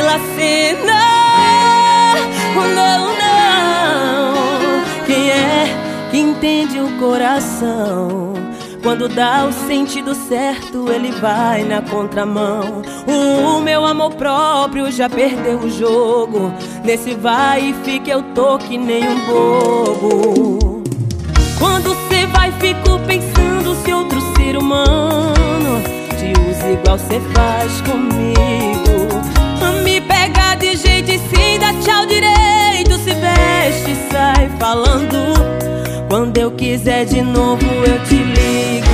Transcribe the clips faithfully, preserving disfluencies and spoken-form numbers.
Priscila Senna. Não, não. Quem é que entende o coração? Quando dá o sentido certo, ele vai na contramão. O meu amor próprio já perdeu o jogo. Nesse vai e fica eu tô que nem um bobo. Quando cê vai, fico pensando se outro ser humano te usa igual cê faz comigo. Me pega de jeito e se dá tchau direito, se veste e sai falando. Quando eu quiser de novo eu te ligo.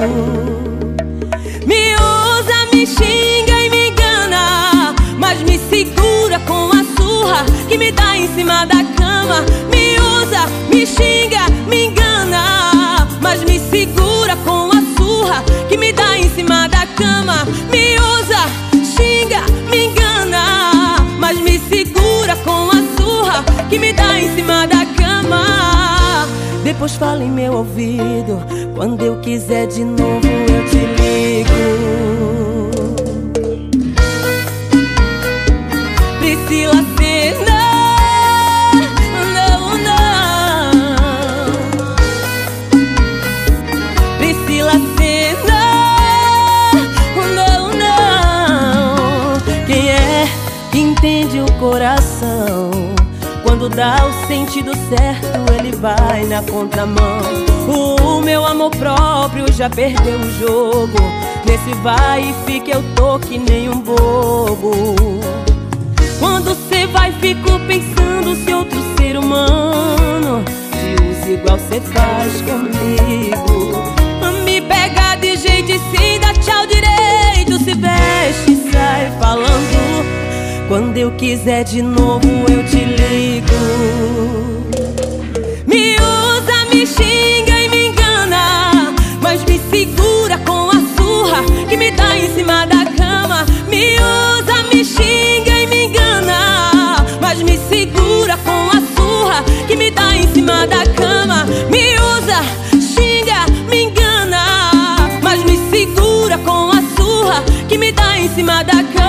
Me usa, me xinga e me engana, mas me segura com a surra que me dá em cima da cama. Me usa, me xinga, me engana, mas me segura com a surra que me dá em cima da cama. Me usa, xinga, me engana, mas me segura com a surra que me dá em cima da cama. Depois fala em meu ouvido, quando eu quiser de novo eu te ligo. Priscila Senna. Não, não. Priscila Senna. Não, não. Quem é que entende o coração? Quando dá o sentido certo, ele vai na contramão. O meu amor próprio já perdeu o jogo. Nesse vai e fica eu tô que nem um bobo. Quando cê vai, fico pensando se outro ser humano te usa igual cê faz comigo. Me pega de jeito e se dá tchau direito, se veste e sai falando. Quando eu quiser de novo eu te ligo. Me usa, me xinga e me engana, mas me segura com a surra que me dá em cima da cama. Me usa, me xinga e me engana, mas me segura com a surra que me dá em cima da cama. Me usa, xinga, me engana, mas me segura com a surra que me dá em cima da cama.